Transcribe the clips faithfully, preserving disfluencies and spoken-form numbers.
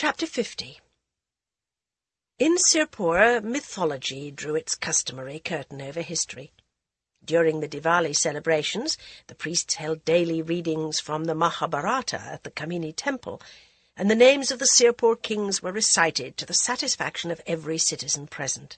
Chapter fifty. In Sirpur, mythology drew its customary curtain over history. During the Diwali celebrations, the priests held daily readings from the Mahabharata at the Kamini temple, and the names of the Sirpur kings were recited to the satisfaction of every citizen present.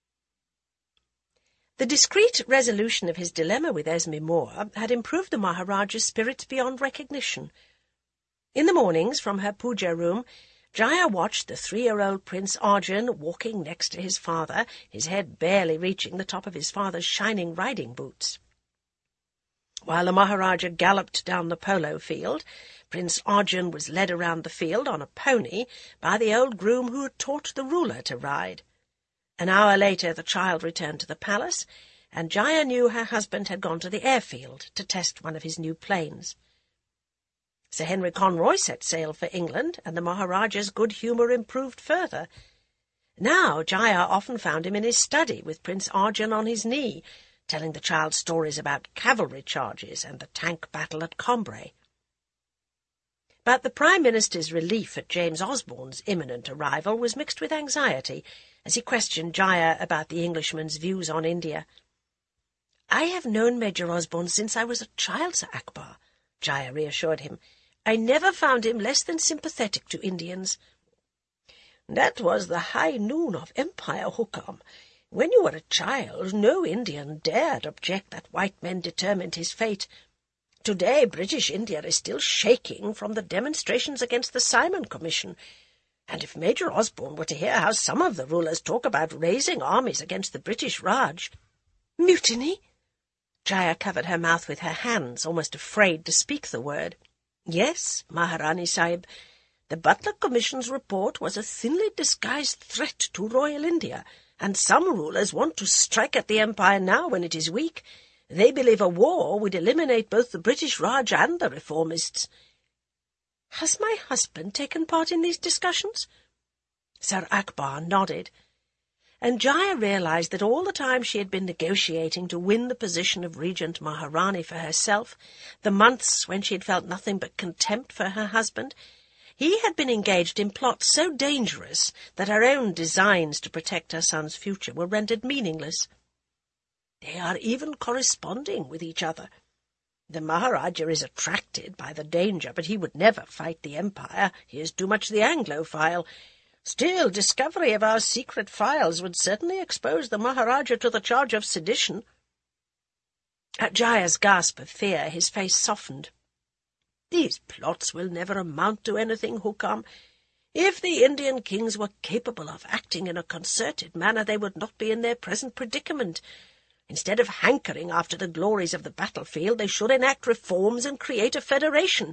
The discreet resolution of his dilemma with Esme Moore had improved the Maharaja's spirits beyond recognition. In the mornings, from her puja room, Jaya watched the three-year-old Prince Arjun walking next to his father, his head barely reaching the top of his father's shining riding boots. While the Maharaja galloped down the polo field, Prince Arjun was led around the field on a pony by the old groom who had taught the ruler to ride. An hour later the child returned to the palace, and Jaya knew her husband had gone to the airfield to test one of his new planes. Sir Henry Conroy set sail for England, and the Maharaja's good humour improved further. Now Jaya often found him in his study, with Prince Arjun on his knee, telling the child stories about cavalry charges and the tank battle at Cambrai. But the Prime Minister's relief at James Osborne's imminent arrival was mixed with anxiety, as he questioned Jaya about the Englishman's views on India. "I have known Major Osborne since I was a child, Sir Akbar," Jaya reassured him. "I never found him less than sympathetic to Indians." "That was the high noon of empire, Hukam. When you were a child, no Indian dared object that white men determined his fate. Today, British India is still shaking from the demonstrations against the Simon Commission, and if Major Osborne were to hear how some of the rulers talk about raising armies against the British Raj—" "Mutiny?" Jaya covered her mouth with her hands, almost afraid to speak the word. "Yes, Maharani Sahib. The Butler Commission's report was a thinly disguised threat to royal India, and some rulers want to strike at the empire now when it is weak. They believe a war would eliminate both the British Raj and the reformists." "Has my husband taken part in these discussions?" Sir Akbar nodded, and Jaya realized that all the time she had been negotiating to win the position of Regent Maharani for herself, the months when she had felt nothing but contempt for her husband, he had been engaged in plots so dangerous that her own designs to protect her son's future were rendered meaningless. They are even corresponding with each other. The Maharaja is attracted by the danger, but he would never fight the empire. He is too much the Anglophile. Still, discovery of our secret files would certainly expose the Maharaja to the charge of sedition." At Jaya's gasp of fear, his face softened. "These plots will never amount to anything, Hukam. If the Indian kings were capable of acting in a concerted manner, they would not be in their present predicament. Instead of hankering after the glories of the battlefield, they should enact reforms and create a federation."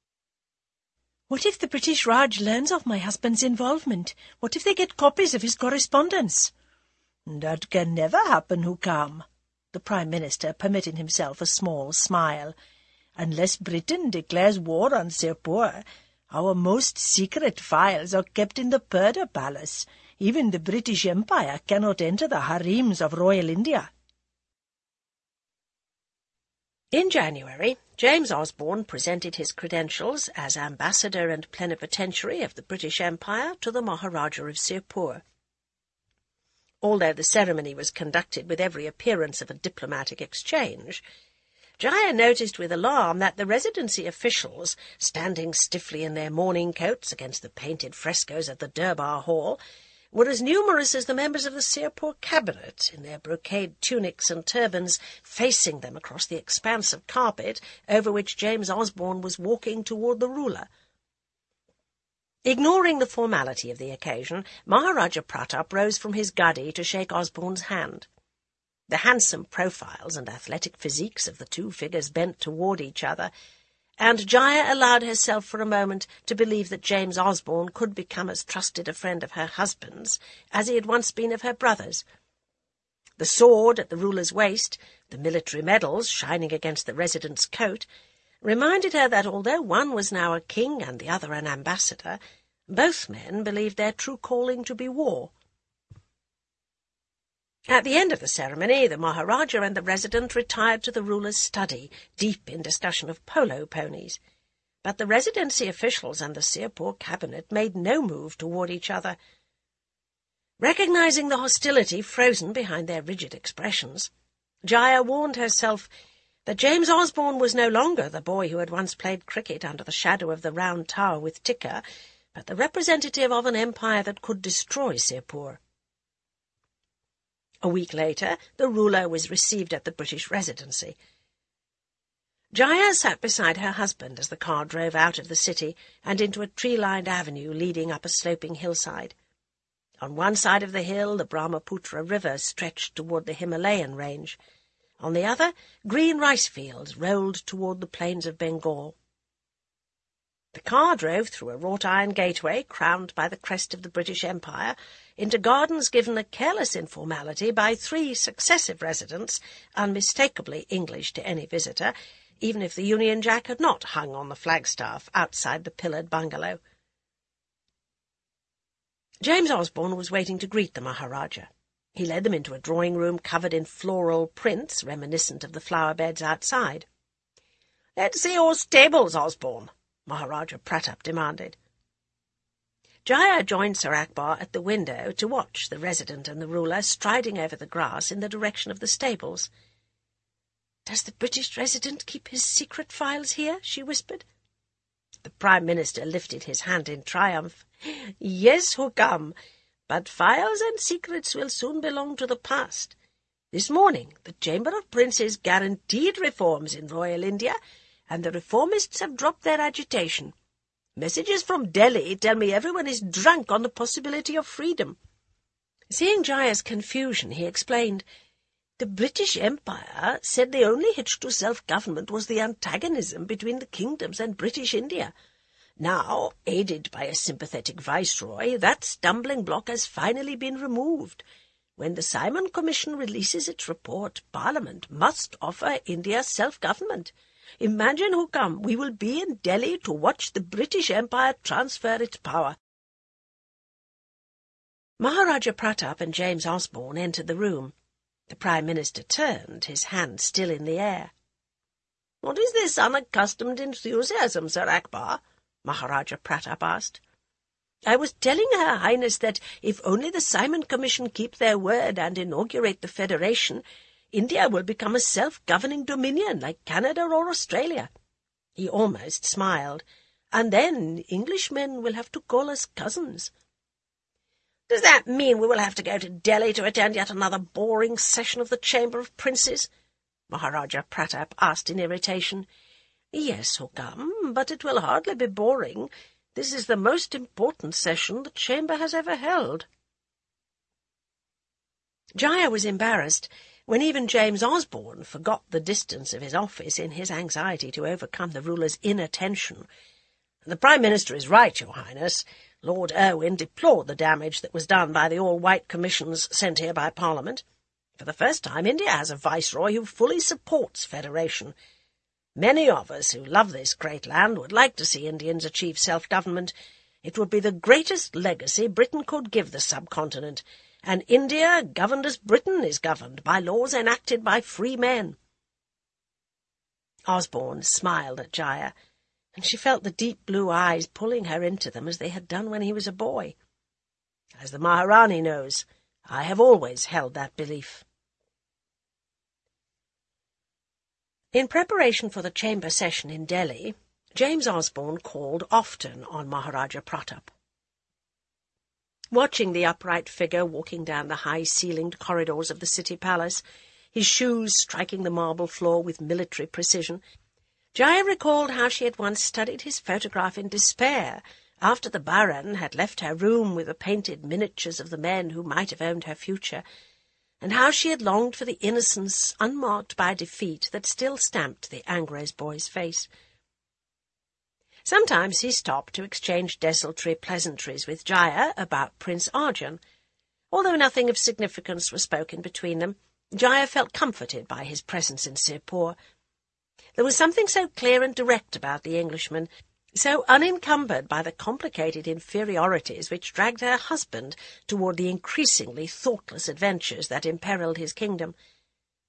"What if the British Raj learns of my husband's involvement? What if they get copies of his correspondence?" "That can never happen, Hukam." The Prime Minister permitted himself a small smile. "Unless Britain declares war on Sirpur, our most secret files are kept in the Purdah Palace. Even the British Empire cannot enter the harems of royal India." In January, James Osborne presented his credentials as ambassador and plenipotentiary of the British Empire to the Maharaja of Sirpur. Although the ceremony was conducted with every appearance of a diplomatic exchange, Jaya noticed with alarm that the residency officials, standing stiffly in their mourning coats against the painted frescoes of the Durbar Hall, were as numerous as the members of the Sirpur cabinet, in their brocade tunics and turbans, facing them across the expanse of carpet over which James Osborne was walking toward the ruler. Ignoring the formality of the occasion, Maharaja Pratap rose from his gadi to shake Osborne's hand. The handsome profiles and athletic physiques of the two figures bent toward each other, and Jaya allowed herself for a moment to believe that James Osborne could become as trusted a friend of her husband's as he had once been of her brother's. The sword at the ruler's waist, the military medals shining against the resident's coat, reminded her that although one was now a king and the other an ambassador, both men believed their true calling to be war. At the end of the ceremony, the Maharaja and the resident retired to the ruler's study, deep in discussion of polo ponies. but the Residency officials and the Sirpur cabinet made no move toward each other. Recognizing the hostility frozen behind their rigid expressions, Jaya warned herself that James Osborne was no longer the boy who had once played cricket under the shadow of the Round Tower with Tikka, but the representative of an empire that could destroy Sirpur. A week later, the ruler was received at the British Residency. Jaya sat beside her husband as the car drove out of the city and into a tree-lined avenue leading up a sloping hillside. On one side of the hill, the Brahmaputra River stretched toward the Himalayan range. On the other, green rice fields rolled toward the plains of Bengal. The car drove through a wrought-iron gateway crowned by the crest of the British Empire into gardens given a careless informality by three successive residents, unmistakably English to any visitor, even if the Union Jack had not hung on the flagstaff outside the pillared bungalow. James Osborne was waiting to greet the Maharaja. He led them into a drawing-room covered in floral prints reminiscent of the flower-beds outside. "Let's see your stables, Osborne," Maharaja Pratap demanded. Jaya joined Sir Akbar at the window to watch the resident and the ruler striding over the grass in the direction of the stables. "Does the British resident keep his secret files here?" she whispered. The Prime Minister lifted his hand in triumph. "Yes, Hukam, but files and secrets will soon belong to the past. This morning the Chamber of Princes guaranteed reforms in royal India, and the reformists have dropped their agitation. Messages from Delhi tell me everyone is drunk on the possibility of freedom." Seeing Jaya's confusion, he explained, "The British Empire said the only hitch to self-government was the antagonism between the kingdoms and British India. Now, aided by a sympathetic viceroy, that stumbling block has finally been removed. When the Simon Commission releases its report, Parliament must offer India self-government. Imagine, Hukam, we will be in Delhi to watch the British Empire transfer its power." Maharaja Pratap and James Osborne entered the room. The Prime Minister turned, his hand still in the air. "What is this unaccustomed enthusiasm, Sir Akbar?" Maharaja Pratap asked. "I was telling Her Highness that if only the Simon Commission keep their word and inaugurate the Federation, India will become a self-governing dominion like Canada or Australia." He almost smiled. "And then Englishmen will have to call us cousins." "Does that mean we will have to go to Delhi to attend yet another boring session of the Chamber of Princes?" Maharaja Pratap asked in irritation. "Yes, Hukam, but it will hardly be boring. This is the most important session the Chamber has ever held." Jaya was embarrassed when even James Osborne forgot the distance of his office in his anxiety to overcome the ruler's inattention. "The Prime Minister is right, Your Highness. Lord Irwin deplored the damage that was done by the all-white commissions sent here by Parliament. For the first time, India has a viceroy who fully supports federation. Many of us who love this great land would like to see Indians achieve self-government. It would be the greatest legacy Britain could give the subcontinent, and India, governed as Britain is governed, by laws enacted by free men." Osborne smiled at Jaya, and she felt the deep blue eyes pulling her into them as they had done when he was a boy. "As the Maharani knows, I have always held that belief." In preparation for the chamber session in Delhi, James Osborne called often on Maharaja Pratap. Watching the upright figure walking down the high-ceilinged corridors of the city palace, his shoes striking the marble floor with military precision, Jaya recalled how she had once studied his photograph in despair after the Baron had left her room with the painted miniatures of the men who might have owned her future, and how she had longed for the innocence unmarked by defeat that still stamped the Angres boy's face. Sometimes he stopped to exchange desultory pleasantries with Jaya about Prince Arjun. Although nothing of significance was spoken between them, Jaya felt comforted by his presence in Sirpur. There was something so clear and direct about the Englishman, so unencumbered by the complicated inferiorities which dragged her husband toward the increasingly thoughtless adventures that imperilled his kingdom.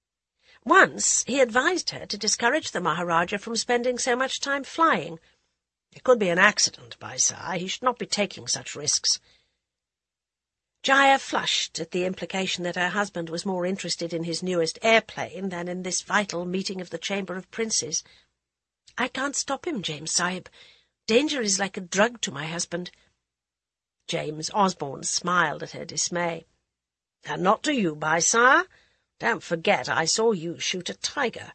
Once he advised her to discourage the Maharaja from spending so much time flying. It could be an accident, Baisar. He should not be taking such risks. Jaya flushed at the implication that her husband was more interested in his newest airplane than in this vital meeting of the Chamber of Princes. "I can't stop him, James Sahib. Danger is like a drug to my husband." James Osborne smiled at her dismay. "And not to you, Baisar? Don't forget I saw you shoot a tiger."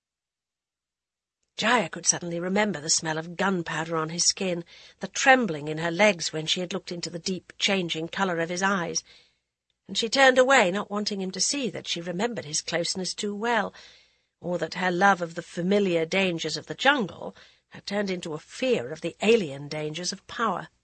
Jaya could suddenly remember the smell of gunpowder on his skin, the trembling in her legs when she had looked into the deep, changing colour of his eyes, and she turned away, not wanting him to see that she remembered his closeness too well, or that her love of the familiar dangers of the jungle had turned into a fear of the alien dangers of power.